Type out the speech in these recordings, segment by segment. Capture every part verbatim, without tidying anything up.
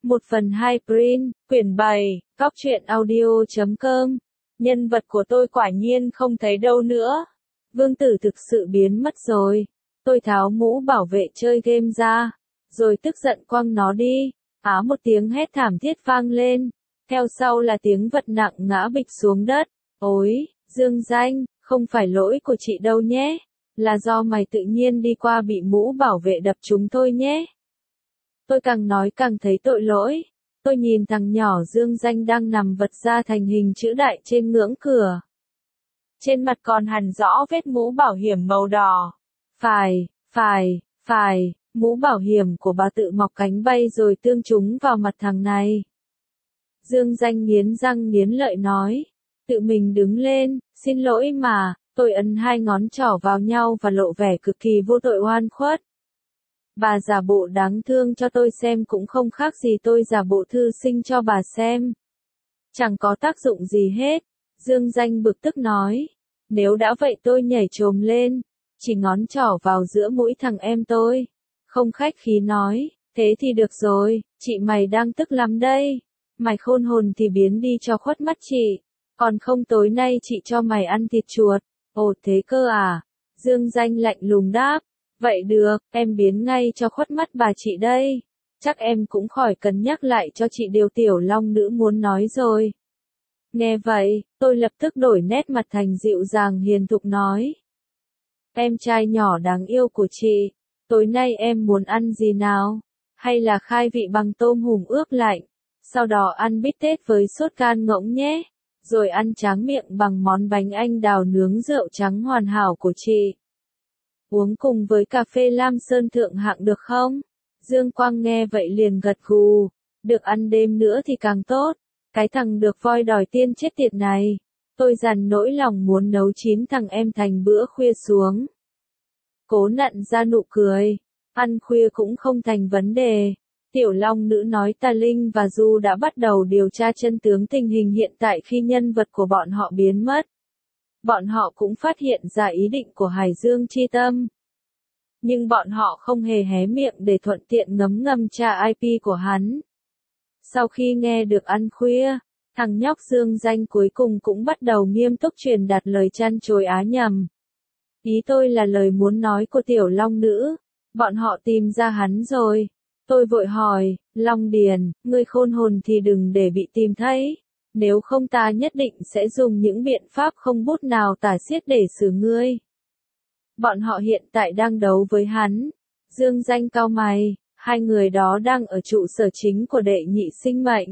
Một phần hai print, quyển bảy, cóc truyện audio chấm com. Nhân vật của tôi quả nhiên không thấy đâu nữa. Vương Tử thực sự biến mất rồi. Tôi tháo mũ bảo vệ chơi game ra, rồi tức giận quăng nó đi. Á một tiếng hét thảm thiết vang lên. Theo sau là tiếng vật nặng ngã bịch xuống đất. Ôi, Dương Danh, không phải lỗi của chị đâu nhé. Là do mày tự nhiên đi qua bị mũ bảo vệ đập chúng tôi nhé. Tôi càng nói càng thấy tội lỗi. Tôi nhìn thằng nhỏ Dương Danh đang nằm vật ra thành hình chữ đại trên ngưỡng cửa. Trên mặt còn hằn rõ vết mũ bảo hiểm màu đỏ. Phải, phải, phải, mũ bảo hiểm của bà tự mọc cánh bay rồi tương trúng vào mặt thằng này. Dương Danh nghiến răng nghiến lợi nói. Tự mình đứng lên, xin lỗi mà, tôi ấn hai ngón trỏ vào nhau và lộ vẻ cực kỳ vô tội oan khuất. Bà giả bộ đáng thương cho tôi xem cũng không khác gì tôi giả bộ thư sinh cho bà xem. Chẳng có tác dụng gì hết. Dương Danh bực tức nói. Nếu đã vậy tôi nhảy chồm lên, chỉ ngón trỏ vào giữa mũi thằng em tôi. Không khách khí nói, thế thì được rồi, chị mày đang tức lắm đây. Mày khôn hồn thì biến đi cho khuất mắt chị. Còn không tối nay chị cho mày ăn thịt chuột. Ồ thế cơ à? Dương Danh lạnh lùng đáp. Vậy được, em biến ngay cho khuất mắt bà chị đây. Chắc em cũng khỏi cần nhắc lại cho chị điều Tiểu Long Nữ muốn nói rồi. Nghe vậy, tôi lập tức đổi nét mặt thành dịu dàng hiền thục nói. Em trai nhỏ đáng yêu của chị, tối nay em muốn ăn gì nào? Hay là khai vị bằng tôm hùm ướp lạnh, sau đó ăn bít tết với sốt can ngỗng nhé, rồi ăn tráng miệng bằng món bánh anh đào nướng rượu trắng hoàn hảo của chị. Uống cùng với cà phê Lam Sơn thượng hạng được không? Dương Quang nghe vậy liền gật gù. Được ăn đêm nữa thì càng tốt. Cái thằng được voi đòi tiên chết tiệt này. Tôi dằn nỗi lòng muốn nấu chín thằng em thành bữa khuya xuống. Cố nặn ra nụ cười. Ăn khuya cũng không thành vấn đề. Tiểu Long Nữ nói Tà Linh và Du đã bắt đầu điều tra chân tướng tình hình hiện tại khi nhân vật của bọn họ biến mất. Bọn họ cũng phát hiện ra ý định của Hải Dương Chi Tâm. Nhưng bọn họ không hề hé miệng để thuận tiện ngấm ngầm tra i pê của hắn. Sau khi nghe được ăn khuya, thằng nhóc Dương Danh cuối cùng cũng bắt đầu nghiêm túc truyền đạt lời chăn chối á nhầm. Ý tôi là lời muốn nói của Tiểu Long Nữ. Bọn họ tìm ra hắn rồi. Tôi vội hỏi, Long Điền, ngươi khôn hồn thì đừng để bị tìm thấy. Nếu không ta nhất định sẽ dùng những biện pháp không bút nào tả xiết để xử ngươi. Bọn họ hiện tại đang đấu với hắn. Dương Danh cau mày, hai người đó đang ở trụ sở chính của đệ nhị sinh mệnh.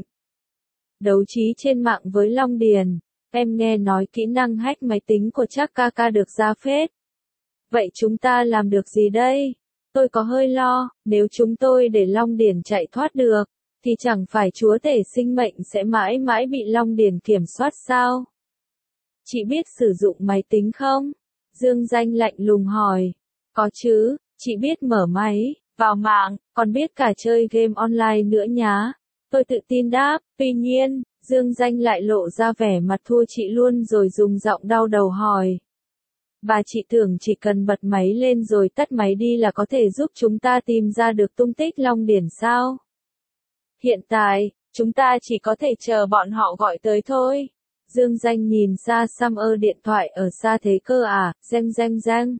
Đấu trí trên mạng với Long Điền. Em nghe nói kỹ năng hack máy tính của chắc ca ca được ra phết. Vậy chúng ta làm được gì đây? Tôi có hơi lo, nếu chúng tôi để Long Điền chạy thoát được, thì chẳng phải chúa tể sinh mệnh sẽ mãi mãi bị Long Điền kiểm soát sao? Chị biết sử dụng máy tính không? Dương Danh lạnh lùng hỏi. Có chứ, chị biết mở máy, vào mạng, còn biết cả chơi game online nữa nhá. Tôi tự tin đáp, tuy nhiên, Dương Danh lại lộ ra vẻ mặt thua chị luôn rồi dùng giọng đau đầu hỏi. Bà chị tưởng chỉ cần bật máy lên rồi tắt máy đi là có thể giúp chúng ta tìm ra được tung tích Long Điền sao? Hiện tại, chúng ta chỉ có thể chờ bọn họ gọi tới thôi. Dương Danh nhìn xa xăm ơ điện thoại ở xa thế cơ à, reng reng reng.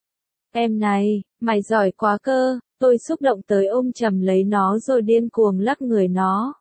Em này, mày giỏi quá cơ, tôi xúc động tới ôm chầm lấy nó rồi điên cuồng lắc người nó.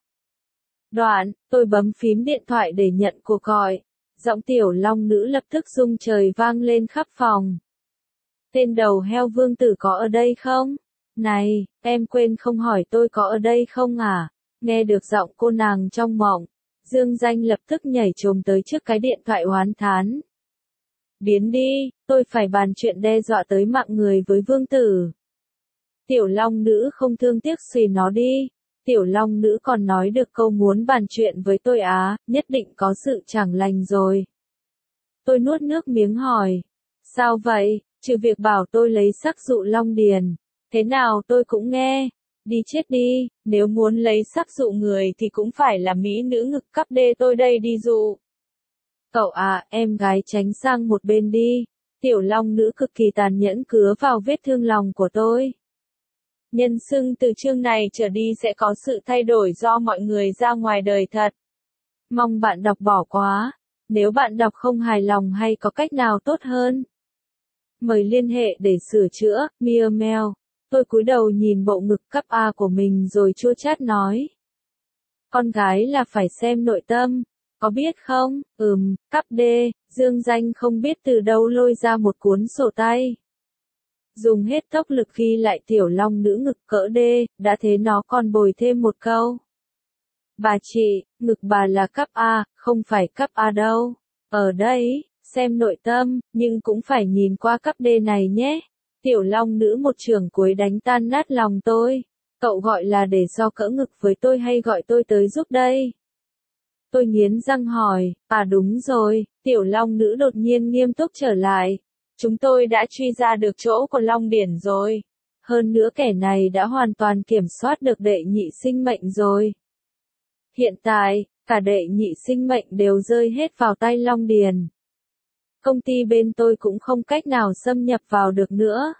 Đoạn, tôi bấm phím điện thoại để nhận cuộc gọi. Giọng Tiểu Long Nữ lập tức rung trời vang lên khắp phòng. Tên đầu heo Vương Tử có ở đây không? Này, em quên không hỏi tôi có ở đây không à? Nghe được giọng cô nàng trong mộng, Dương Danh lập tức nhảy chồm tới trước cái điện thoại oán thán. Biến đi, tôi phải bàn chuyện đe dọa tới mạng người với Vương Tử. Tiểu Long Nữ không thương tiếc xùy nó đi. Tiểu Long Nữ còn nói được câu muốn bàn chuyện với tôi á, nhất định có sự chẳng lành rồi. Tôi nuốt nước miếng hỏi. Sao vậy, trừ việc bảo tôi lấy sắc dụ Long Điền. Thế nào tôi cũng nghe. Đi chết đi, nếu muốn lấy sắc dụ người thì cũng phải là mỹ nữ ngực cắp đê tôi đây đi dụ. Cậu à, em gái tránh sang một bên đi. Tiểu Long Nữ cực kỳ tàn nhẫn cứa vào vết thương lòng của tôi. Nhân xưng từ chương này trở đi sẽ có sự thay đổi do mọi người ra ngoài đời thật. Mong bạn đọc bỏ quá. Nếu bạn đọc không hài lòng hay có cách nào tốt hơn, mời liên hệ để sửa chữa. Mia Mel. Tôi cúi đầu nhìn bộ ngực cấp A của mình rồi chua chát nói. Con gái là phải xem nội tâm. Có biết không? Ừm, cấp D. Dương Danh không biết từ đâu lôi ra một cuốn sổ tay. Dùng hết tốc lực ghi lại tiểu long nữ ngực cỡ D, đã thế nó còn bồi thêm một câu. Bà chị, ngực bà là cấp A, không phải cấp A đâu. Ở đây, xem nội tâm, nhưng cũng phải nhìn qua cấp D này nhé. Tiểu long nữ một trường cuối đánh tan nát lòng tôi. Cậu gọi là để so cỡ ngực với tôi hay gọi tôi tới giúp đây? Tôi nghiến răng hỏi, à đúng rồi, tiểu long nữ đột nhiên nghiêm túc trở lại. Chúng tôi đã truy ra được chỗ của Long Điển rồi. Hơn nữa kẻ này đã hoàn toàn kiểm soát được đệ nhị sinh mệnh rồi. Hiện tại, cả đệ nhị sinh mệnh đều rơi hết vào tay Long Điền. Công ty bên tôi cũng không cách nào xâm nhập vào được nữa.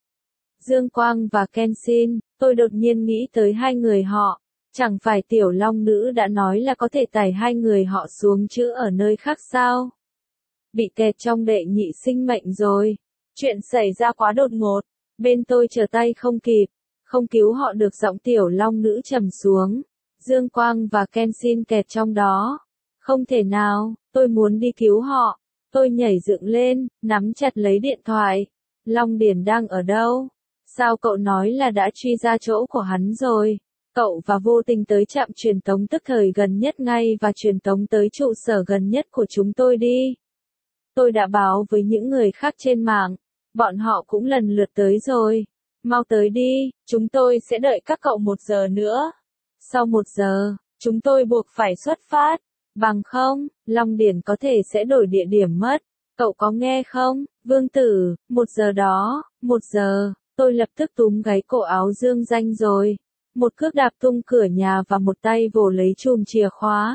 Dương Quang và Kenshin, tôi đột nhiên nghĩ tới hai người họ. Chẳng phải tiểu long nữ đã nói là có thể tải hai người họ xuống chữa ở nơi khác sao? Bị kẹt trong đệ nhị sinh mệnh rồi. Chuyện xảy ra quá đột ngột. Bên tôi trở tay không kịp. Không cứu họ được, giọng tiểu long nữ trầm xuống. Dương Quang và Kenshin kẹt trong đó. Không thể nào, tôi muốn đi cứu họ. Tôi nhảy dựng lên, nắm chặt lấy điện thoại. Long Điển đang ở đâu? Sao cậu nói là đã truy ra chỗ của hắn rồi? Cậu và vô tình tới trạm truyền tống tức thời gần nhất ngay và truyền tống tới trụ sở gần nhất của chúng tôi đi. Tôi đã báo với những người khác trên mạng. Bọn họ cũng lần lượt tới rồi. Mau tới đi, chúng tôi sẽ đợi các cậu một giờ nữa. Sau một giờ, chúng tôi buộc phải xuất phát. Bằng không, Long Điển có thể sẽ đổi địa điểm mất. Cậu có nghe không, Vương Tử? Một giờ đó, một giờ, tôi lập tức túm gáy cổ áo Dương Danh rồi. Một cước đạp tung cửa nhà và một tay vồ lấy chùm chìa khóa.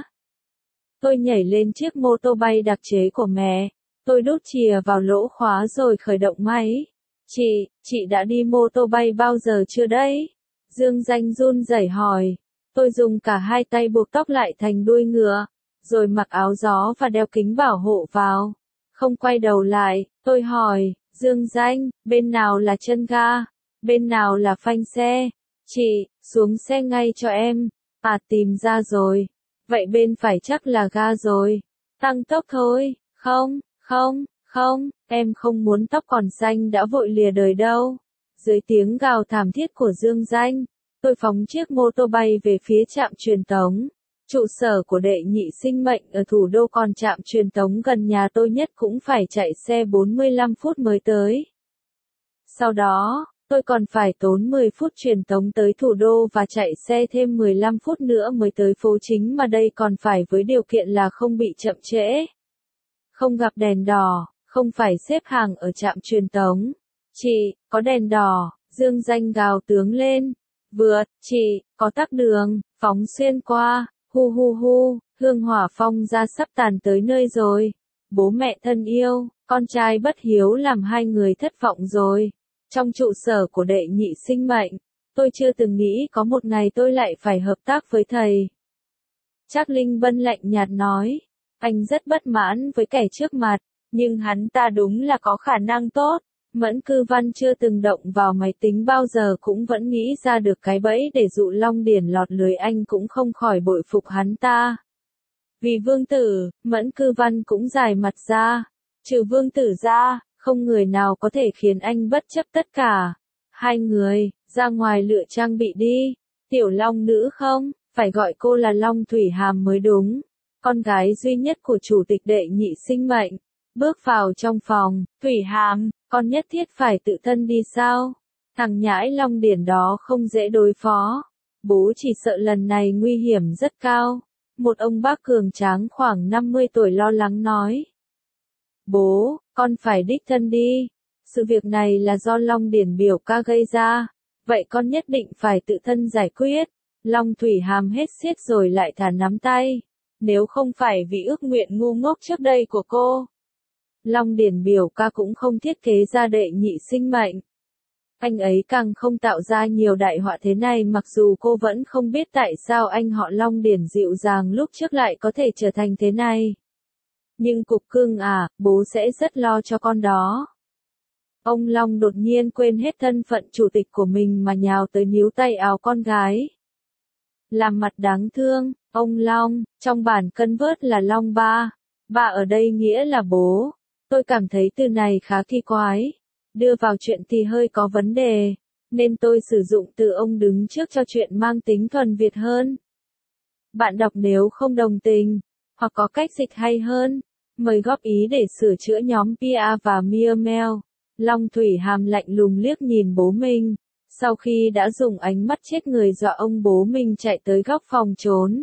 Tôi nhảy lên chiếc mô tô bay đặc chế của mẹ. Tôi đút chìa vào lỗ khóa rồi khởi động máy. Chị, chị đã đi mô tô bay bao giờ chưa đấy? Dương Danh run rẩy hỏi. Tôi dùng cả hai tay buộc tóc lại thành đuôi ngựa, rồi mặc áo gió và đeo kính bảo hộ vào. Không quay đầu lại, tôi hỏi, Dương Danh, bên nào là chân ga? Bên nào là phanh xe? Chị, xuống xe ngay cho em. À, tìm ra rồi. Vậy bên phải chắc là ga rồi. Tăng tốc thôi. Không, không, không, em không muốn tóc còn xanh đã vội lìa đời đâu. Dưới tiếng gào thảm thiết của Dương Danh, tôi phóng chiếc mô tô bay về phía trạm truyền tống. Trụ sở của đệ nhị sinh mệnh ở thủ đô, còn trạm truyền tống gần nhà tôi nhất cũng phải chạy xe bốn mươi lăm phút mới tới. Sau đó, tôi còn phải tốn mười phút truyền tống tới thủ đô và chạy xe thêm mười lăm phút nữa mới tới phố chính, mà đây còn phải với điều kiện là không bị chậm trễ. Không gặp đèn đỏ, không phải xếp hàng ở trạm truyền tống. Chị, có đèn đỏ, Dương Danh gào tướng lên. Vượt, chị, có tắc đường, phóng xuyên qua, hu hu hu, hương hỏa phong ra sắp tàn tới nơi rồi. Bố mẹ thân yêu, con trai bất hiếu làm hai người thất vọng rồi. Trong trụ sở của đệ nhị sinh mệnh, tôi chưa từng nghĩ có một ngày tôi lại phải hợp tác với thầy. Trác Linh Bân lạnh nhạt nói, anh rất bất mãn với kẻ trước mặt, nhưng hắn ta đúng là có khả năng tốt. Mẫn Cư Văn chưa từng động vào máy tính bao giờ cũng vẫn nghĩ ra được cái bẫy để dụ Long Điển lọt lưới, anh cũng không khỏi bội phục hắn ta. Vì Vương Tử, Mẫn Cư Văn cũng dài mặt ra. Trừ Vương Tử ra, không người nào có thể khiến anh bất chấp tất cả. Hai người, ra ngoài lựa trang bị đi. Tiểu Long nữ không, phải gọi cô là Long Thủy Hàm mới đúng. Con gái duy nhất của chủ tịch đệ nhị sinh mệnh. Bước vào trong phòng, Thủy Hàm, con nhất thiết phải tự thân đi sao? Thằng nhãi Long Điển đó không dễ đối phó. Bố chỉ sợ lần này nguy hiểm rất cao. Một ông bác cường tráng khoảng năm mươi tuổi lo lắng nói. Bố, con phải đích thân đi. Sự việc này là do Long Điển biểu ca gây ra. Vậy con nhất định phải tự thân giải quyết. Long Thủy Hàm hết xiết rồi lại thả nắm tay. Nếu không phải vì ước nguyện ngu ngốc trước đây của cô, Long Điển biểu ca cũng không thiết kế ra đệ nhị sinh mệnh. Anh ấy càng không tạo ra nhiều đại họa thế này, mặc dù cô vẫn không biết tại sao anh họ Long Điển dịu dàng lúc trước lại có thể trở thành thế này. Nhưng cục cưng à, bố sẽ rất lo cho con đó. Ông Long đột nhiên quên hết thân phận chủ tịch của mình mà nhào tới níu tay áo con gái. Làm mặt đáng thương, ông Long, trong bản cân vớt là Long ba. Ba ở đây nghĩa là bố. Tôi cảm thấy từ này khá kỳ quái. Đưa vào chuyện thì hơi có vấn đề, nên tôi sử dụng từ ông đứng trước cho chuyện mang tính thuần Việt hơn. Bạn đọc nếu không đồng tình, hoặc có cách dịch hay hơn, mời góp ý để sửa chữa nhóm pê a và Mail. Long Thủy Hàm lạnh lùng liếc nhìn bố mình, sau khi đã dùng ánh mắt chết người dọa ông bố mình chạy tới góc phòng trốn.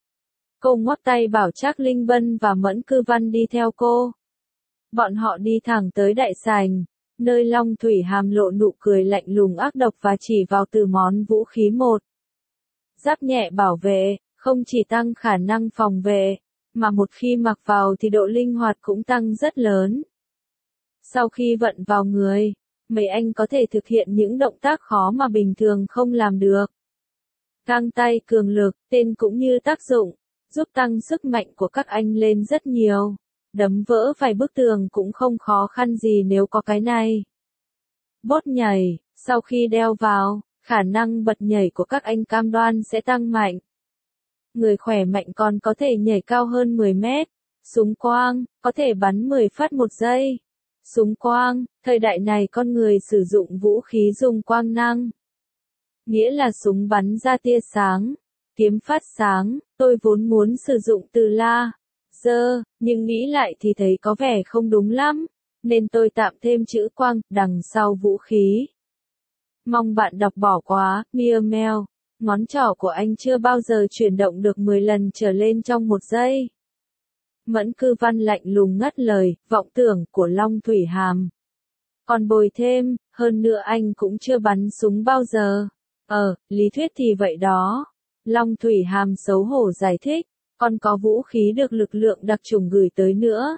Cô ngoắc tay bảo Trác Linh Bân và Mẫn Cư Văn đi theo cô. Bọn họ đi thẳng tới đại sảnh, nơi Long Thủy Hàm lộ nụ cười lạnh lùng ác độc và chỉ vào từ món vũ khí một. Giáp nhẹ bảo vệ, không chỉ tăng khả năng phòng vệ, mà một khi mặc vào thì độ linh hoạt cũng tăng rất lớn. Sau khi vận vào người, mấy anh có thể thực hiện những động tác khó mà bình thường không làm được. Găng tay cường lực, tên cũng như tác dụng, giúp tăng sức mạnh của các anh lên rất nhiều. Đấm vỡ vài bức tường cũng không khó khăn gì nếu có cái này. Bốt nhảy, sau khi đeo vào, khả năng bật nhảy của các anh cam đoan sẽ tăng mạnh. Người khỏe mạnh còn có thể nhảy cao hơn mười mét. Súng quang, có thể bắn mười phát một giây. Súng quang, thời đại này con người sử dụng vũ khí dùng quang năng. Nghĩa là súng bắn ra tia sáng, kiếm phát sáng. Tôi vốn muốn sử dụng từ la, dơ, nhưng nghĩ lại thì thấy có vẻ không đúng lắm, nên tôi tạm thêm chữ quang đằng sau vũ khí. Mong bạn đọc bỏ quá, Mail. Ngón trỏ của anh chưa bao giờ chuyển động được mười lần trở lên trong một giây. Mẫn Cư Văn lạnh lùng ngắt lời, vọng tưởng của Long Thủy Hàm. Còn bồi thêm, hơn nữa anh cũng chưa bắn súng bao giờ. Ờ, lý thuyết thì vậy đó. Long Thủy Hàm xấu hổ giải thích, còn có vũ khí được lực lượng đặc chủng gửi tới nữa.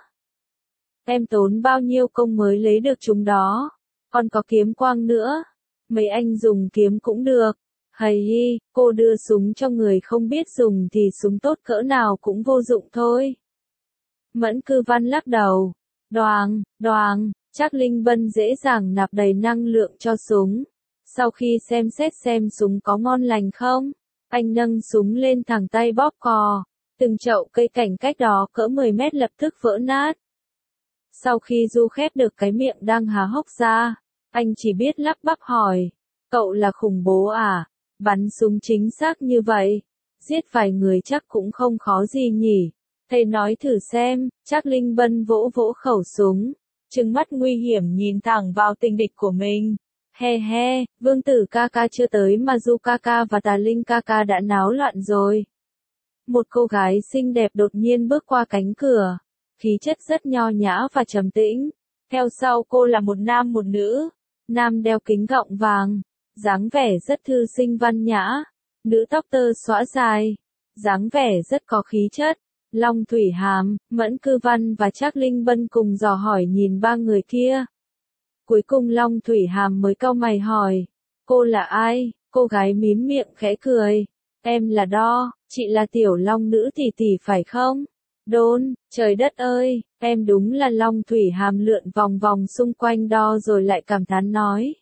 Em tốn bao nhiêu công mới lấy được chúng đó. Còn có kiếm quang nữa. Mấy anh dùng kiếm cũng được. Hầy, cô đưa súng cho người không biết dùng thì súng tốt cỡ nào cũng vô dụng thôi. Mẫn Cư Văn lắc đầu. Đoàng, đoàng, Trác Linh Bân dễ dàng nạp đầy năng lượng cho súng. Sau khi xem xét xem súng có ngon lành không, anh nâng súng lên thẳng tay bóp cò. Từng chậu cây cảnh cách đó cỡ mười mét lập tức vỡ nát. Sau khi Du khép được cái miệng đang há hốc ra, anh chỉ biết lắp bắp hỏi. Cậu là khủng bố à? Bắn súng chính xác như vậy, giết vài người chắc cũng không khó gì nhỉ. Thầy nói thử xem. Trác Linh Bân vỗ vỗ khẩu súng, trừng mắt nguy hiểm nhìn thẳng vào tình địch của mình. He he, Vương Tử ca ca chưa tới mà Du ca ca và Tà Linh ca ca đã náo loạn rồi. Một cô gái xinh đẹp đột nhiên bước qua cánh cửa, khí chất rất nho nhã và trầm tĩnh. Theo sau cô là một nam một nữ. Nam đeo kính gọng vàng, dáng vẻ rất thư sinh văn nhã. Nữ tóc tơ xõa dài, dáng vẻ rất có khí chất. Long Thủy Hàm, Mẫn Cư Văn và Trác Linh Bân cùng dò hỏi nhìn ba người kia. Cuối cùng Long Thủy Hàm mới cau mày hỏi, cô là ai? Cô gái mím miệng khẽ cười, em là Đo, chị là Tiểu Long nữ tỷ tỷ phải không? Đôn, trời đất ơi, em đúng là Long Thủy Hàm lượn vòng vòng xung quanh Đo rồi lại cảm thán nói.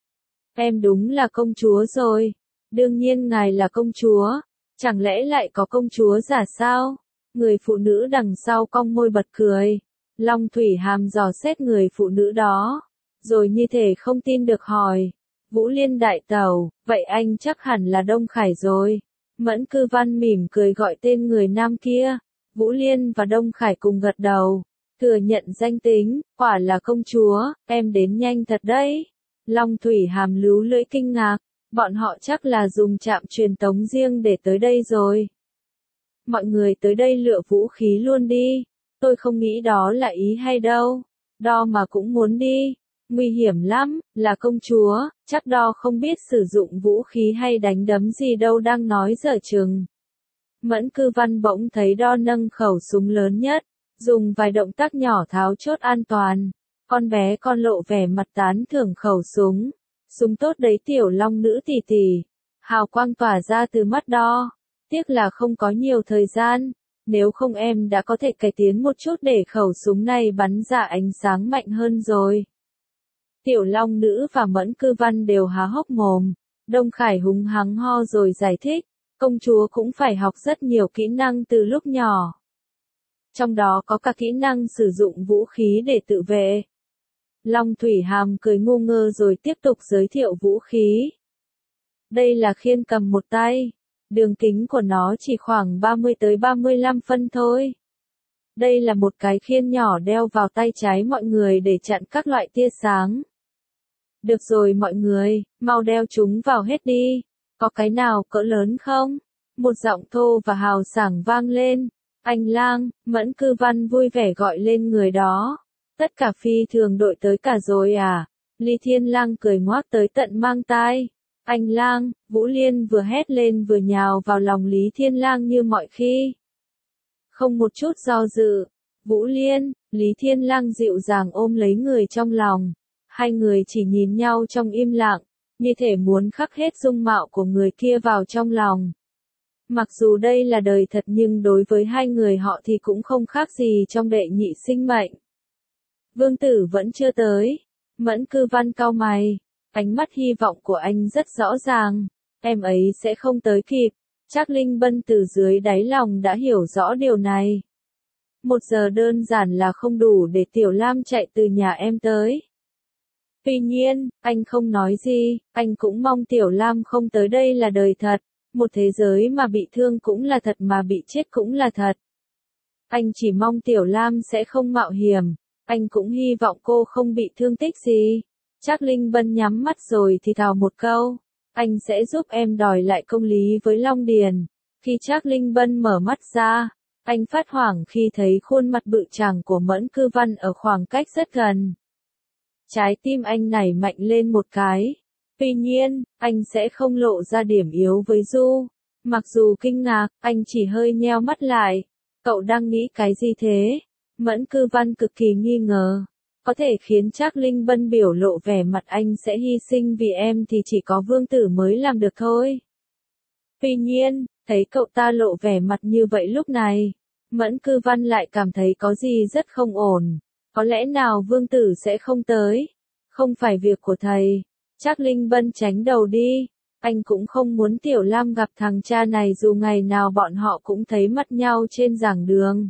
Em đúng là công chúa rồi. Đương nhiên ngài là công chúa, chẳng lẽ lại có công chúa giả sao? Người phụ nữ đằng sau cong môi bật cười. Long Thủy Hàm dò xét người phụ nữ đó, rồi như thể không tin được hỏi. Vũ Liên đại tẩu, vậy anh chắc hẳn là Đông Khải rồi. Mẫn Cư Văn mỉm cười gọi tên người nam kia. Vũ Liên và Đông Khải cùng gật đầu, thừa nhận danh tính, quả là công chúa, em đến nhanh thật đấy. Long Thủy Hàm lú lưỡi kinh ngạc, bọn họ chắc là dùng trạm truyền tống riêng để tới đây rồi. Mọi người tới đây lựa vũ khí luôn đi, tôi không nghĩ đó là ý hay đâu. Đo mà cũng muốn đi, nguy hiểm lắm, là công chúa, chắc Đo không biết sử dụng vũ khí hay đánh đấm gì đâu đang nói dở chừng. Mẫn Cư Văn bỗng thấy Đo nâng khẩu súng lớn nhất, dùng vài động tác nhỏ tháo chốt an toàn. Con bé con lộ vẻ mặt tán thưởng khẩu súng. Súng tốt đấy tiểu long nữ tỷ tỷ. Hào quang tỏa ra từ mắt đo. Tiếc là không có nhiều thời gian. Nếu không em đã có thể cải tiến một chút để khẩu súng này bắn ra ánh sáng mạnh hơn rồi. Tiểu long nữ và Mẫn Cư Văn đều há hốc mồm. Đông Khải húng hắng ho rồi giải thích. Công chúa cũng phải học rất nhiều kỹ năng từ lúc nhỏ. Trong đó có cả kỹ năng sử dụng vũ khí để tự vệ. Long Thủy Hàm cười ngu ngơ rồi tiếp tục giới thiệu vũ khí. Đây là khiên cầm một tay. Đường kính của nó chỉ khoảng ba mươi tới ba mươi lăm phân thôi. Đây là một cái khiên nhỏ đeo vào tay trái mọi người để chặn các loại tia sáng. Được rồi mọi người, mau đeo chúng vào hết đi. Có cái nào cỡ lớn không? Một giọng thô và hào sảng vang lên. Anh Lang, Mẫn Cư Văn vui vẻ gọi lên người đó. Tất cả phi thường đội tới cả rồi à? Lý Thiên Lang cười ngoác tới tận mang tai. Anh Lang, Vũ Liên vừa hét lên vừa nhào vào lòng Lý Thiên Lang như mọi khi. Không một chút do dự. Vũ Liên, Lý Thiên Lang dịu dàng ôm lấy người trong lòng. Hai người chỉ nhìn nhau trong im lặng, như thể muốn khắc hết dung mạo của người kia vào trong lòng. Mặc dù đây là đời thật nhưng đối với hai người họ thì cũng không khác gì trong đệ nhị sinh mệnh. Vương Tử vẫn chưa tới. Mẫn Cư Văn cau mày. Ánh mắt hy vọng của anh rất rõ ràng. Em ấy sẽ không tới kịp. Trác Linh Bân từ dưới đáy lòng đã hiểu rõ điều này. Một giờ đơn giản là không đủ để Tiểu Lam chạy từ nhà em tới. Tuy nhiên, anh không nói gì, anh cũng mong Tiểu Lam không tới đây là đời thật. Một thế giới mà bị thương cũng là thật mà bị chết cũng là thật. Anh chỉ mong Tiểu Lam sẽ không mạo hiểm. Anh cũng hy vọng cô không bị thương tích gì. Trác Linh Bân nhắm mắt rồi thì thào một câu. Anh sẽ giúp em đòi lại công lý với Long Điền. Khi Trác Linh Bân mở mắt ra, anh phát hoảng khi thấy khuôn mặt bự chàng của Mẫn Cư Văn ở khoảng cách rất gần. Trái tim anh nảy mạnh lên một cái. Tuy nhiên, anh sẽ không lộ ra điểm yếu với Du. Mặc dù kinh ngạc, anh chỉ hơi nheo mắt lại. Cậu đang nghĩ cái gì thế? Mẫn Cư Văn cực kỳ nghi ngờ. Có thể khiến Trác Linh Bân biểu lộ vẻ mặt anh sẽ hy sinh vì em thì chỉ có Vương Tử mới làm được thôi. Tuy nhiên, thấy cậu ta lộ vẻ mặt như vậy lúc này, Mẫn Cư Văn lại cảm thấy có gì rất không ổn. Có lẽ nào Vương Tử sẽ không tới? Không phải việc của thầy. Trác Linh Bân tránh đầu đi. Anh cũng không muốn Tiểu Lam gặp thằng cha này dù ngày nào bọn họ cũng thấy mặt nhau trên giảng đường.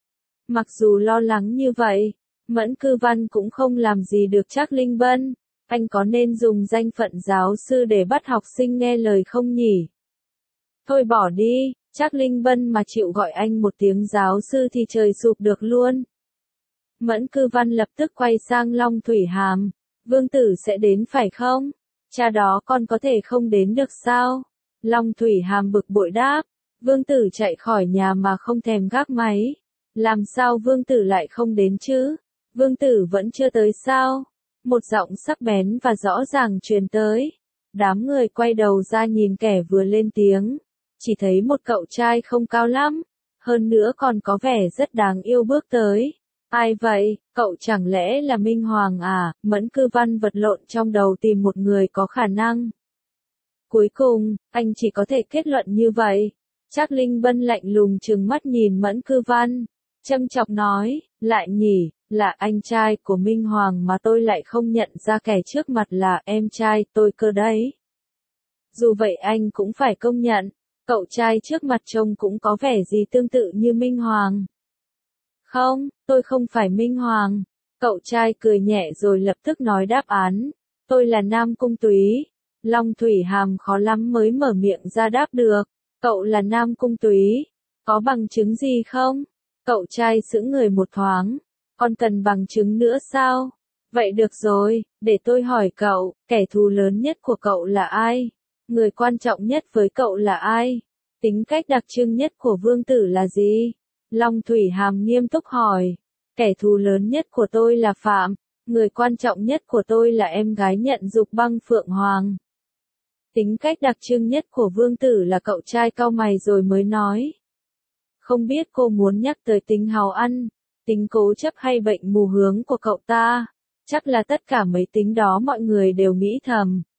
Mặc dù lo lắng như vậy, Mẫn Cư Văn cũng không làm gì được Trác Linh Bân. Anh có nên dùng danh phận giáo sư để bắt học sinh nghe lời không nhỉ? Thôi bỏ đi, Trác Linh Bân mà chịu gọi anh một tiếng giáo sư thì trời sụp được luôn. Mẫn Cư Văn lập tức quay sang Long Thủy Hàm. Vương Tử sẽ đến phải không? Cha đó con có thể không đến được sao? Long Thủy Hàm bực bội đáp. Vương Tử chạy khỏi nhà mà không thèm gác máy. Làm sao Vương Tử lại không đến chứ? Vương Tử vẫn chưa tới sao? Một giọng sắc bén và rõ ràng truyền tới. Đám người quay đầu ra nhìn kẻ vừa lên tiếng. Chỉ thấy một cậu trai không cao lắm. Hơn nữa còn có vẻ rất đáng yêu bước tới. Ai vậy, cậu chẳng lẽ là Minh Hoàng à? Mẫn Cư Văn vật lộn trong đầu tìm một người có khả năng. Cuối cùng, anh chỉ có thể kết luận như vậy. Trác Linh Bân lạnh lùng trừng mắt nhìn Mẫn Cư Văn. Châm chọc nói, lại nhỉ, là anh trai của Minh Hoàng mà tôi lại không nhận ra kẻ trước mặt là em trai tôi cơ đấy. Dù vậy anh cũng phải công nhận, cậu trai trước mặt trông cũng có vẻ gì tương tự như Minh Hoàng. Không, tôi không phải Minh Hoàng. Cậu trai cười nhẹ rồi lập tức nói đáp án. Tôi là Nam Cung Túy. Long Thủy Hàm khó lắm mới mở miệng ra đáp được. Cậu là Nam Cung Túy. Có bằng chứng gì không? Cậu trai sững người một thoáng. Còn cần bằng chứng nữa sao? Vậy được rồi, để tôi hỏi cậu, kẻ thù lớn nhất của cậu là ai? Người quan trọng nhất với cậu là ai? Tính cách đặc trưng nhất của Vương Tử là gì? Long Thủy Hàm nghiêm túc hỏi. Kẻ thù lớn nhất của tôi là Phạm. Người quan trọng nhất của tôi là em gái nhận dục Băng Phượng Hoàng. Tính cách đặc trưng nhất của Vương Tử là cậu trai cau mày rồi mới nói. Không biết cô muốn nhắc tới tính hào ăn, tính cố chấp hay bệnh mù hướng của cậu ta. Chắc là tất cả mấy tính đó mọi người đều nghĩ thầm.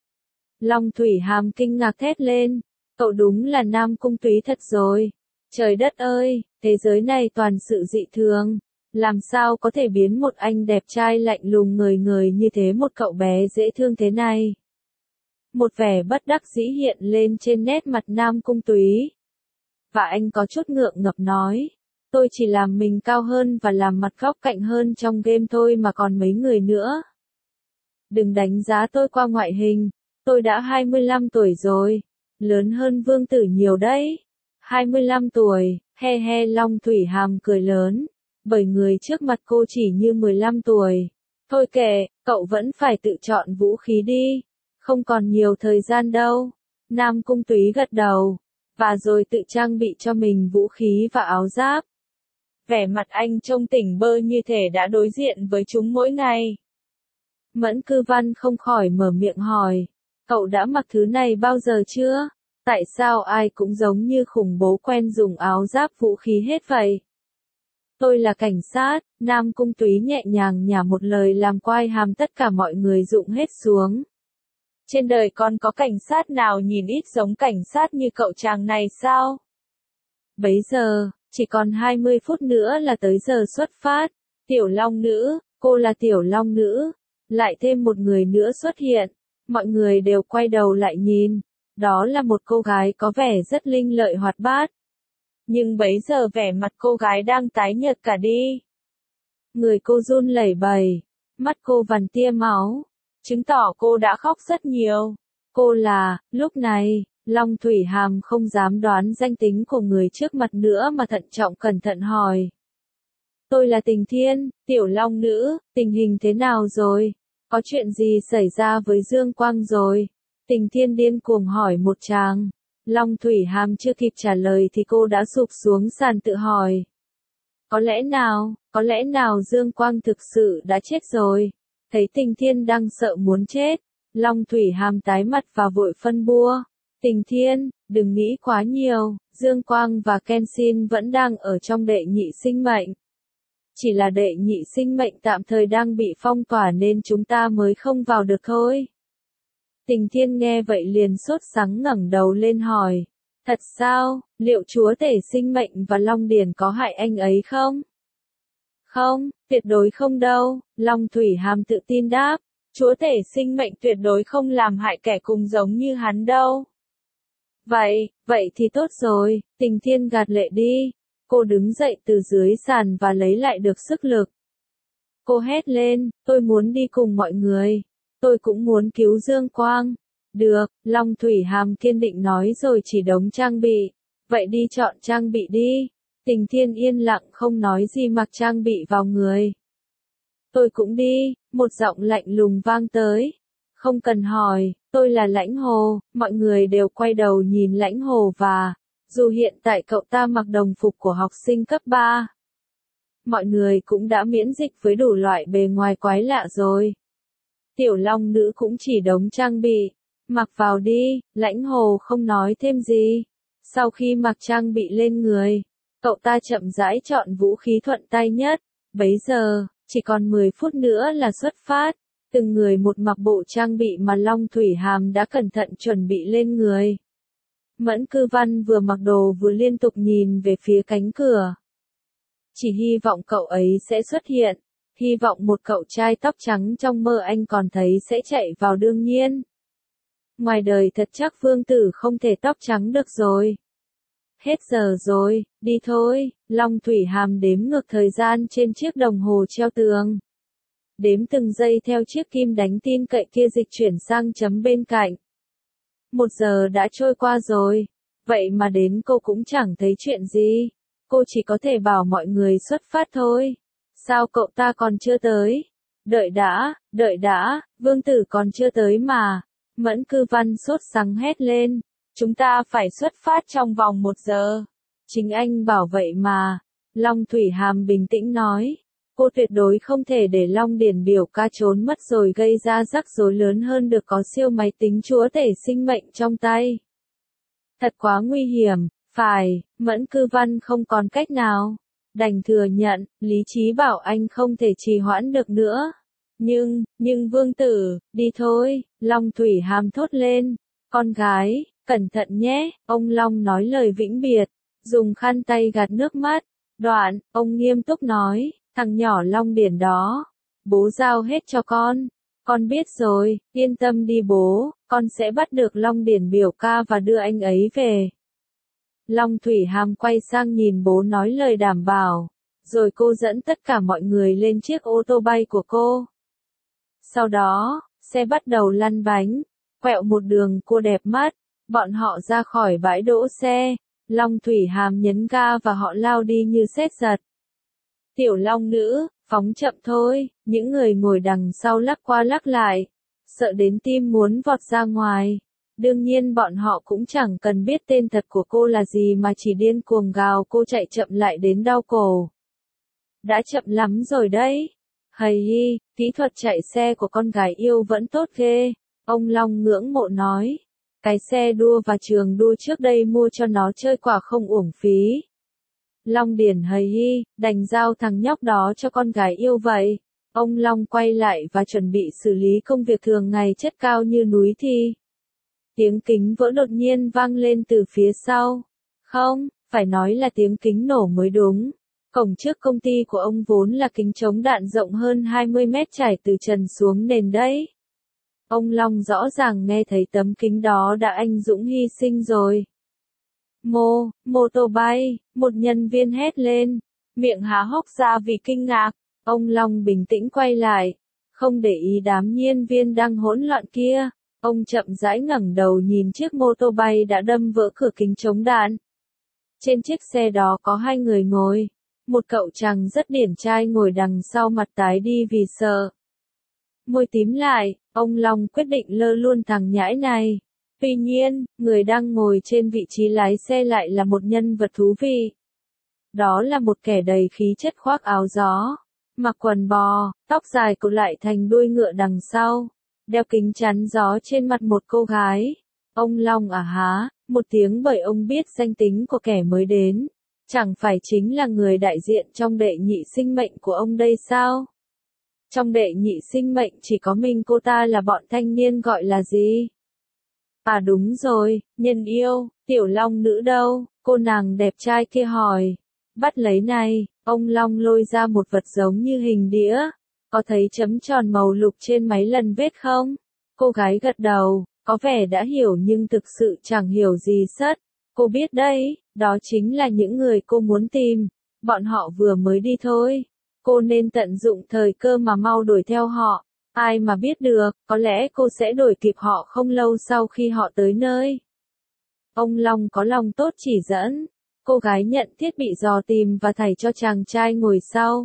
Long Thủy Hàm kinh ngạc thét lên. Cậu đúng là Nam Cung Túy thật rồi. Trời đất ơi, thế giới này toàn sự dị thường. Làm sao có thể biến một anh đẹp trai lạnh lùng ngời ngời như thế một cậu bé dễ thương thế này? Một vẻ bất đắc dĩ hiện lên trên nét mặt Nam Cung Túy. Và anh có chút ngượng ngập nói. Tôi chỉ làm mình cao hơn và làm mặt góc cạnh hơn trong game thôi mà còn mấy người nữa. Đừng đánh giá tôi qua ngoại hình. Tôi đã hai mươi lăm tuổi rồi. Lớn hơn Vương Tử nhiều đấy. hai mươi lăm tuổi, he he Long Thủy Hàm cười lớn. Bởi người trước mặt cô chỉ như mười lăm tuổi. Thôi kệ, cậu vẫn phải tự chọn vũ khí đi. Không còn nhiều thời gian đâu. Nam Cung Túy gật đầu. Và rồi tự trang bị cho mình vũ khí và áo giáp. Vẻ mặt anh trông tỉnh bơ như thể đã đối diện với chúng mỗi ngày. Mẫn Cư Văn không khỏi mở miệng hỏi. Cậu đã mặc thứ này bao giờ chưa? Tại sao ai cũng giống như khủng bố quen dùng áo giáp vũ khí hết vậy? Tôi là cảnh sát, Nam Cung Túy nhẹ nhàng nhả một lời làm quai hàm tất cả mọi người rụng hết xuống. Trên đời còn có cảnh sát nào nhìn ít giống cảnh sát như cậu chàng này sao? Bấy giờ, chỉ còn hai mươi phút nữa là tới giờ xuất phát. Tiểu Long Nữ, cô là Tiểu Long Nữ. Lại thêm một người nữa xuất hiện. Mọi người đều quay đầu lại nhìn. Đó là một cô gái có vẻ rất linh lợi hoạt bát. Nhưng bấy giờ vẻ mặt cô gái đang tái nhợt cả đi. Người cô run lẩy bẩy. Mắt cô vằn tia máu. Chứng tỏ cô đã khóc rất nhiều. Cô là, lúc này, Long Thủy Hàm không dám đoán danh tính của người trước mặt nữa mà thận trọng cẩn thận hỏi. Tôi là Tình Thiên, Tiểu Long Nữ, tình hình thế nào rồi? Có chuyện gì xảy ra với Dương Quang rồi? Tình Thiên điên cuồng hỏi một tràng. Long Thủy Hàm chưa kịp trả lời thì cô đã sụp xuống sàn tự hỏi. Có lẽ nào, có lẽ nào Dương Quang thực sự đã chết rồi? Thấy Tình Thiên đang sợ muốn chết. Long Thủy Hàm tái mặt và vội phân bua. Tình Thiên, đừng nghĩ quá nhiều, Dương Quang và Kenshin vẫn đang ở trong đệ nhị sinh mệnh. Chỉ là đệ nhị sinh mệnh tạm thời đang bị phong tỏa nên chúng ta mới không vào được thôi. Tình Thiên nghe vậy liền sốt sắng ngẩng đầu lên hỏi. Thật sao, liệu chúa tể sinh mệnh và Long Điền có hại anh ấy không? Không, tuyệt đối không đâu, Long Thủy Hàm tự tin đáp. Chúa tể sinh mệnh tuyệt đối không làm hại kẻ cùng giống như hắn đâu. Vậy, vậy thì tốt rồi, Tình Thiên gạt lệ đi. Cô đứng dậy từ dưới sàn và lấy lại được sức lực. Cô hét lên, tôi muốn đi cùng mọi người. Tôi cũng muốn cứu Dương Quang. Được, Long Thủy Hàm kiên định nói rồi chỉ đống trang bị. Vậy đi chọn trang bị đi. Tình Thiên yên lặng không nói gì mặc trang bị vào người. Tôi cũng đi, một giọng lạnh lùng vang tới. Không cần hỏi, tôi là Lãnh Hồ, mọi người đều quay đầu nhìn Lãnh Hồ và, dù hiện tại cậu ta mặc đồng phục của học sinh cấp ba. Mọi người cũng đã miễn dịch với đủ loại bề ngoài quái lạ rồi. Tiểu Long Nữ cũng chỉ đống trang bị. Mặc vào đi, Lãnh Hồ không nói thêm gì. Sau khi mặc trang bị lên người, cậu ta chậm rãi chọn vũ khí thuận tay nhất. Bấy giờ, chỉ còn mười phút nữa là xuất phát. Từng người một mặc bộ trang bị mà Long Thủy Hàm đã cẩn thận chuẩn bị lên người. Mẫn Cư Văn vừa mặc đồ vừa liên tục nhìn về phía cánh cửa. Chỉ hy vọng cậu ấy sẽ xuất hiện. Hy vọng một cậu trai tóc trắng trong mơ anh còn thấy sẽ chạy vào đương nhiên. Ngoài đời thật chắc Vương Tử không thể tóc trắng được rồi. Hết giờ rồi, đi thôi, Long Thủy Hàm đếm ngược thời gian trên chiếc đồng hồ treo tường. Đếm từng giây theo chiếc kim đánh tin cậy kia dịch chuyển sang chấm bên cạnh. Một giờ đã trôi qua rồi, vậy mà đến cô cũng chẳng thấy chuyện gì. Cô chỉ có thể bảo mọi người xuất phát thôi. Sao cậu ta còn chưa tới? Đợi đã, đợi đã, Vương Tử còn chưa tới mà. Mẫn Cư Văn sốt sắng hét lên. Chúng ta phải xuất phát trong vòng một giờ. Chính anh bảo vậy mà. Long Thủy Hàm bình tĩnh nói. Cô tuyệt đối không thể để Long Điền biểu ca trốn mất rồi gây ra rắc rối lớn hơn được có siêu máy tính chúa tể sinh mệnh trong tay. Thật quá nguy hiểm, phải, Mẫn Cư Văn không còn cách nào. Đành thừa nhận, lý trí bảo anh không thể trì hoãn được nữa. Nhưng, nhưng vương tử, đi thôi, Long Thủy Hàm thốt lên. Con gái, cẩn thận nhé, ông Long nói lời vĩnh biệt, dùng khăn tay gạt nước mắt. Đoạn, ông nghiêm túc nói, thằng nhỏ Long Điển đó, bố giao hết cho con. Con biết rồi, yên tâm đi bố, con sẽ bắt được Long Điển biểu ca và đưa anh ấy về. Long Thủy Hàm quay sang nhìn bố nói lời đảm bảo, rồi cô dẫn tất cả mọi người lên chiếc ô tô bay của cô. Sau đó, xe bắt đầu lăn bánh, quẹo một đường cua đẹp mắt, bọn họ ra khỏi bãi đỗ xe, Long Thủy Hàm nhấn ga và họ lao đi như sét giật. Tiểu Long nữ, phóng chậm thôi, những người ngồi đằng sau lắc qua lắc lại, sợ đến tim muốn vọt ra ngoài. Đương nhiên bọn họ cũng chẳng cần biết tên thật của cô là gì mà chỉ điên cuồng gào cô chạy chậm lại đến đau cổ. Đã chậm lắm rồi đấy. Hầy hi, kỹ thuật chạy xe của con gái yêu vẫn tốt ghê. Ông Long ngưỡng mộ nói. Cái xe đua và trường đua trước đây mua cho nó chơi quả không uổng phí. Long Điển hầy hi, đành giao thằng nhóc đó cho con gái yêu vậy. Ông Long quay lại và chuẩn bị xử lý công việc thường ngày chất cao như núi thì. Tiếng kính vỡ đột nhiên vang lên từ phía sau. Không, phải nói là tiếng kính nổ mới đúng. Cổng trước công ty của ông vốn là kính chống đạn rộng hơn hai mươi mét trải từ trần xuống nền đấy. Ông Long rõ ràng nghe thấy tấm kính đó đã anh dũng hy sinh rồi. Mô, mô tô bay, một nhân viên hét lên, miệng há hốc ra vì kinh ngạc. Ông Long bình tĩnh quay lại, không để ý đám nhân viên đang hỗn loạn kia. Ông chậm rãi ngẩng đầu nhìn chiếc mô tô bay đã đâm vỡ cửa kính chống đạn. Trên chiếc xe đó có hai người ngồi. Một cậu chàng rất điển trai ngồi đằng sau mặt tái đi vì sợ. Môi tím lại, ông Long quyết định lơ luôn thằng nhãi này. Tuy nhiên, người đang ngồi trên vị trí lái xe lại là một nhân vật thú vị. Đó là một kẻ đầy khí chất khoác áo gió, mặc quần bò, tóc dài cột lại thành đuôi ngựa đằng sau, đeo kính chắn gió trên mặt một cô gái. Ông Long à há, một tiếng bởi ông biết danh tính của kẻ mới đến. Chẳng phải chính là người đại diện trong đệ nhị sinh mệnh của ông đây sao? Trong đệ nhị sinh mệnh chỉ có mình cô ta là bọn thanh niên gọi là gì? À đúng rồi, nhân yêu, Tiểu Long nữ đâu? Cô nàng đẹp trai kia hỏi. Bắt lấy này, ông Long lôi ra một vật giống như hình đĩa. Có thấy chấm tròn màu lục trên máy lần vết không? Cô gái gật đầu, có vẻ đã hiểu nhưng thực sự chẳng hiểu gì sất. Cô biết đấy, đó chính là những người cô muốn tìm. Bọn họ vừa mới đi thôi. Cô nên tận dụng thời cơ mà mau đuổi theo họ. Ai mà biết được, có lẽ cô sẽ đuổi kịp họ không lâu sau khi họ tới nơi. Ông Long có lòng tốt chỉ dẫn. Cô gái nhận thiết bị dò tìm và thảy cho chàng trai ngồi sau.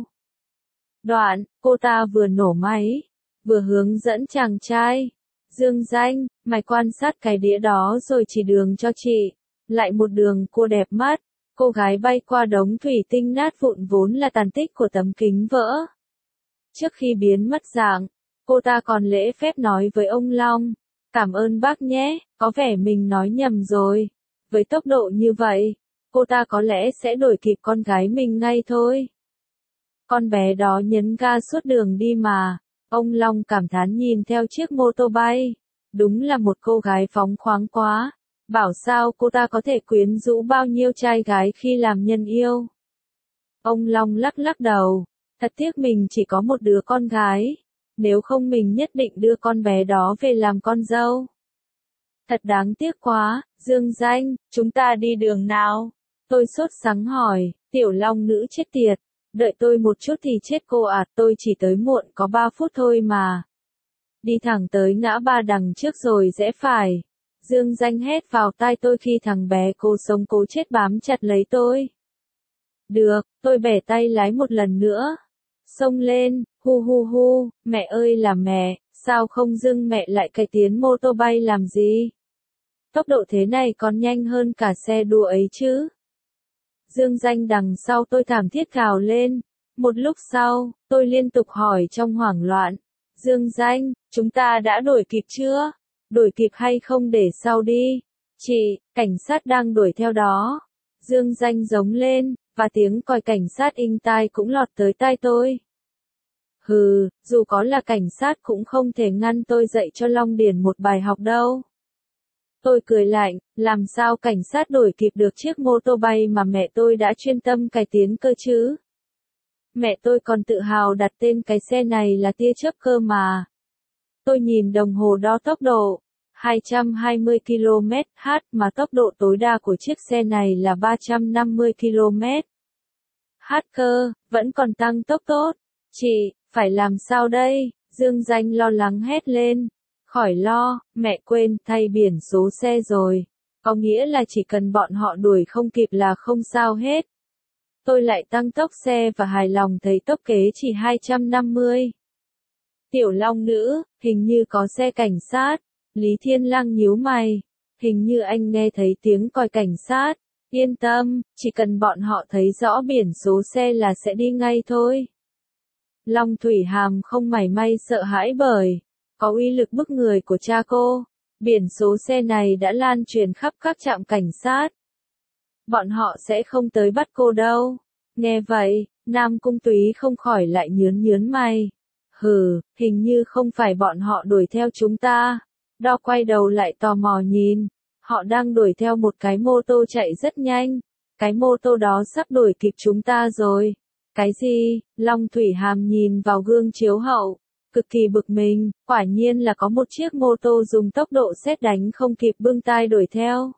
Đoạn, cô ta vừa nổ máy, vừa hướng dẫn chàng trai. Dương Danh, mày quan sát cái đĩa đó rồi chỉ đường cho chị. Lại một đường cua đẹp mắt. Cô gái bay qua đống thủy tinh nát vụn vốn là tàn tích của tấm kính vỡ. Trước khi biến mất dạng, cô ta còn lễ phép nói với ông Long. Cảm ơn bác nhé, có vẻ mình nói nhầm rồi. Với tốc độ như vậy, cô ta có lẽ sẽ đuổi kịp con gái mình ngay thôi. Con bé đó nhấn ga suốt đường đi mà. Ông Long cảm thán nhìn theo chiếc mô tô bay. Đúng là một cô gái phóng khoáng quá. Bảo sao cô ta có thể quyến rũ bao nhiêu trai gái khi làm nhân yêu. Ông Long lắc lắc đầu. Thật tiếc mình chỉ có một đứa con gái. Nếu không mình nhất định đưa con bé đó về làm con dâu. Thật đáng tiếc quá, Dương Danh, chúng ta đi đường nào? Tôi sốt sắng hỏi, Tiểu Long nữ chết tiệt. Đợi tôi một chút thì chết cô à, tôi chỉ tới muộn có ba phút thôi mà. Đi thẳng tới ngã ba đằng trước rồi rẽ phải. Dương Danh hét vào tai tôi khi thằng bé cô sống cố chết bám chặt lấy tôi. Được, tôi bẻ tay lái một lần nữa. Xông lên, hu hu hu, mẹ ơi là mẹ, sao không dưng mẹ lại cày tiến mô tô bay làm gì? Tốc độ thế này còn nhanh hơn cả xe đua ấy chứ. Dương Danh đằng sau tôi thảm thiết gào lên. Một lúc sau, tôi liên tục hỏi trong hoảng loạn. Dương Danh, chúng ta đã đuổi kịp chưa? Đuổi kịp hay không để sau đi. Chị, cảnh sát đang đuổi theo đó. Dương Danh giống lên, và tiếng còi cảnh sát inh tai cũng lọt tới tai tôi. Hừ, dù có là cảnh sát cũng không thể ngăn tôi dạy cho Long Điền một bài học đâu. Tôi cười lạnh, làm sao cảnh sát đuổi kịp được chiếc mô tô bay mà mẹ tôi đã chuyên tâm cải tiến cơ chứ? Mẹ tôi còn tự hào đặt tên cái xe này là tia chớp cơ mà. Tôi nhìn đồng hồ đo tốc độ, hai trăm hai mươi ki lô mét trên giờ mà tốc độ tối đa của chiếc xe này là ba trăm năm mươi ki lô mét trên giờ cơ, vẫn còn tăng tốc tốt. Chị, phải làm sao đây? Dương Danh lo lắng hét lên. Khỏi lo, mẹ quên thay biển số xe rồi. Có nghĩa là chỉ cần bọn họ đuổi không kịp là không sao hết. Tôi lại tăng tốc xe và hài lòng thấy tốc kế chỉ hai trăm năm mươi. Tiểu Long Nữ, hình như có xe cảnh sát. Lý Thiên Lang nhíu mày. Hình như anh nghe thấy tiếng còi cảnh sát. Yên tâm, chỉ cần bọn họ thấy rõ biển số xe là sẽ đi ngay thôi. Long Thủy Hàm không mảy may sợ hãi bởi có uy lực bức người của cha cô. Biển số xe này đã lan truyền khắp các trạm cảnh sát. Bọn họ sẽ không tới bắt cô đâu. Nghe vậy, Nam Cung Túy không khỏi lại nhớn nhớn mày. Hừ, hình như không phải bọn họ đuổi theo chúng ta. Đo quay đầu lại tò mò nhìn. Họ đang đuổi theo một cái mô tô chạy rất nhanh. Cái mô tô đó sắp đuổi kịp chúng ta rồi. Cái gì? Long Thủy Hàm nhìn vào gương chiếu hậu. Cực kỳ bực mình, quả nhiên là có một chiếc mô tô dùng tốc độ sét đánh không kịp bưng tai đuổi theo.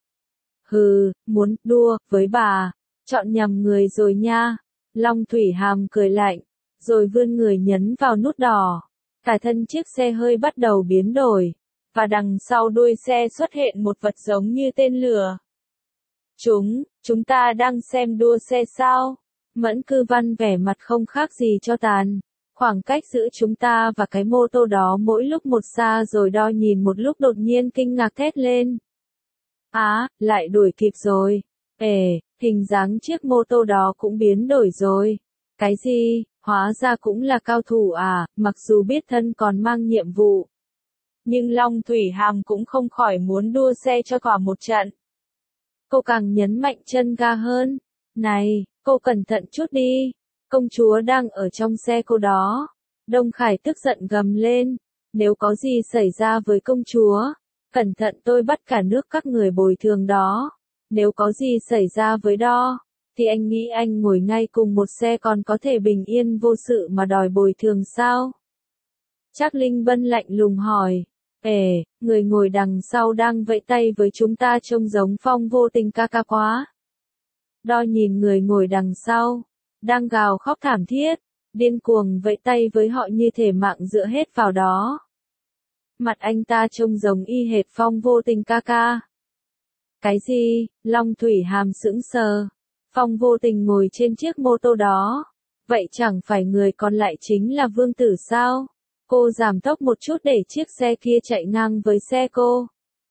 Hừ, muốn đua với bà, chọn nhầm người rồi nha. Long Thủy Hàm cười lạnh, rồi vươn người nhấn vào nút đỏ. Cả thân chiếc xe hơi bắt đầu biến đổi, và đằng sau đuôi xe xuất hiện một vật giống như tên lửa. Chúng, chúng ta đang xem đua xe sao? Mẫn Cư Văn vẻ mặt không khác gì cho tàn. Khoảng cách giữa chúng ta và cái mô tô đó mỗi lúc một xa rồi đo nhìn một lúc đột nhiên kinh ngạc thét lên. Á, à, lại đuổi kịp rồi. Ề, hình dáng chiếc mô tô đó cũng biến đổi rồi. Cái gì, hóa ra cũng là cao thủ à, mặc dù biết thân còn mang nhiệm vụ. Nhưng Long Thủy Hàm cũng không khỏi muốn đua xe cho quả một trận. Cô càng nhấn mạnh chân ga hơn. Này, cô cẩn thận chút đi. Công chúa đang ở trong xe cô đó. Đông Khải tức giận gầm lên. Nếu có gì xảy ra với công chúa, cẩn thận tôi bắt cả nước các người bồi thường đó. Nếu có gì xảy ra với Đo, thì anh nghĩ anh ngồi ngay cùng một xe còn có thể bình yên vô sự mà đòi bồi thường sao? Trác Linh Bân lạnh lùng hỏi. Ề, người ngồi đằng sau đang vẫy tay với chúng ta trông giống Phong Vô Tình ca ca quá. Đo nhìn người ngồi đằng sau, đang gào khóc thảm thiết, điên cuồng vẫy tay với họ như thể mạng dựa hết vào đó. Mặt anh ta trông giống y hệt Phong Vô Tình ca ca. Cái gì? Long Thủy Hàm sững sờ. Phong Vô Tình ngồi trên chiếc mô tô đó. Vậy chẳng phải người còn lại chính là Vương Tử sao? Cô giảm tốc một chút để chiếc xe kia chạy ngang với xe cô.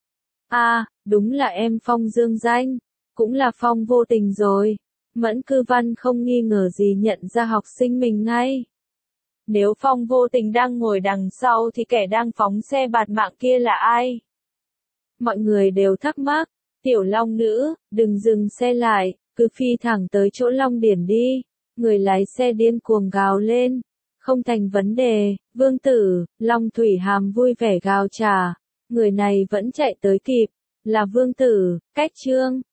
À, đúng là em Phong Dương Danh. Cũng là Phong Vô Tình rồi. Mẫn Cư Văn không nghi ngờ gì nhận ra học sinh mình ngay. Nếu Phong Vô Tình đang ngồi đằng sau thì kẻ đang phóng xe bạt mạng kia là ai? Mọi người đều thắc mắc. Tiểu Long Nữ, đừng dừng xe lại, cứ phi thẳng tới chỗ Long Điển đi. Người lái xe điên cuồng gào lên. Không thành vấn đề, Vương Tử. Long Thủy Hàm vui vẻ gào trả. Người này vẫn chạy tới kịp. Là Vương Tử, cách Trương.